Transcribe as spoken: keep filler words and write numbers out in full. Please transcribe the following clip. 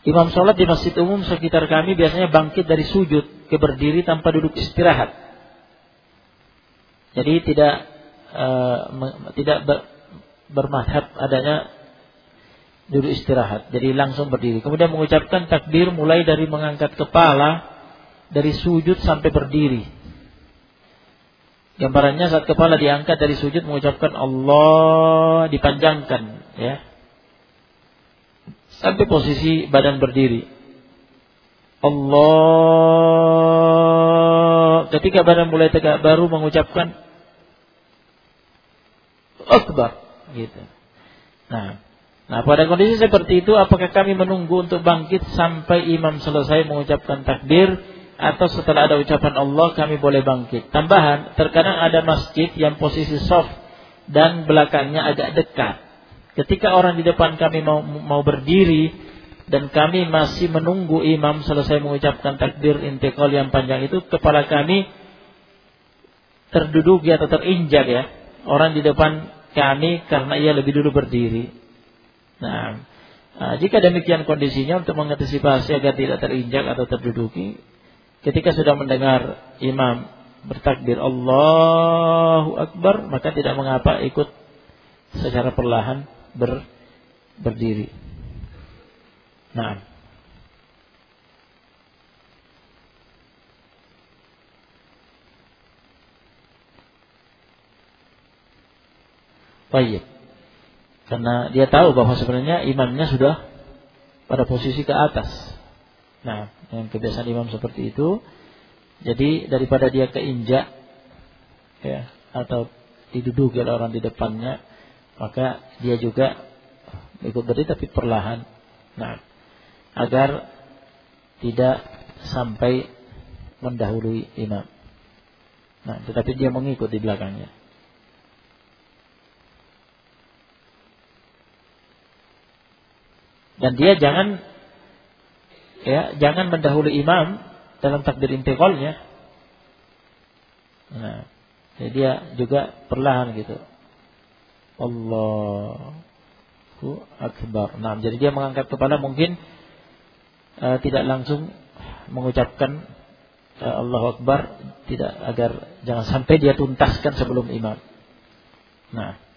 Imam sholat di masjid umum sekitar kami biasanya bangkit dari sujud ke berdiri tanpa duduk istirahat. Jadi tidak uh, me, tidak ber, bermadhab adanya duduk istirahat. Jadi langsung berdiri. Kemudian mengucapkan takbir mulai dari mengangkat kepala dari sujud sampai berdiri. Gambarannya saat kepala diangkat dari sujud mengucapkan Allah, dipanjangkan ya. Sampai posisi badan berdiri. Allah, ketika badan mulai tegak baru mengucapkan Akbar gitu. Nah, nah pada kondisi seperti itu apakah kami menunggu untuk bangkit sampai imam selesai mengucapkan takbir, atau setelah ada ucapan Allah kami boleh bangkit? Tambahan, terkadang ada masjid yang posisi soft dan belakangnya agak dekat. Ketika orang di depan kami mau mau berdiri dan kami masih menunggu imam selesai mengucapkan takbir intiqal yang panjang itu, kepala kami terduduki atau terinjak ya orang di depan kami karena ia lebih dulu berdiri. Nah, nah jika demikian kondisinya, untuk mengantisipasi agar tidak terinjak atau terduduki, ketika sudah mendengar imam bertakbir Allahu Akbar, maka tidak mengapa ikut secara perlahan ber, berdiri. Nah, baik. Karena dia tahu bahwa sebenarnya imamnya sudah pada posisi ke atas. Nah, yang kebiasaan imam seperti itu, jadi daripada dia keinjak ya atau diduduki oleh orang di depannya, maka dia juga ikut berdiri tapi perlahan. Nah, agar tidak sampai mendahului imam. Nah, tetapi dia mengikut di belakangnya. Dan dia jangan ya, jangan mendahului imam dalam takbir intiqalnya. Nah, jadi dia juga perlahan gitu. Allahu Akbar. Nah, jadi dia mengangkat kepala mungkin uh, tidak langsung mengucapkan uh, Allahu Akbar, tidak, agar jangan sampai dia tuntaskan sebelum imam. Nah,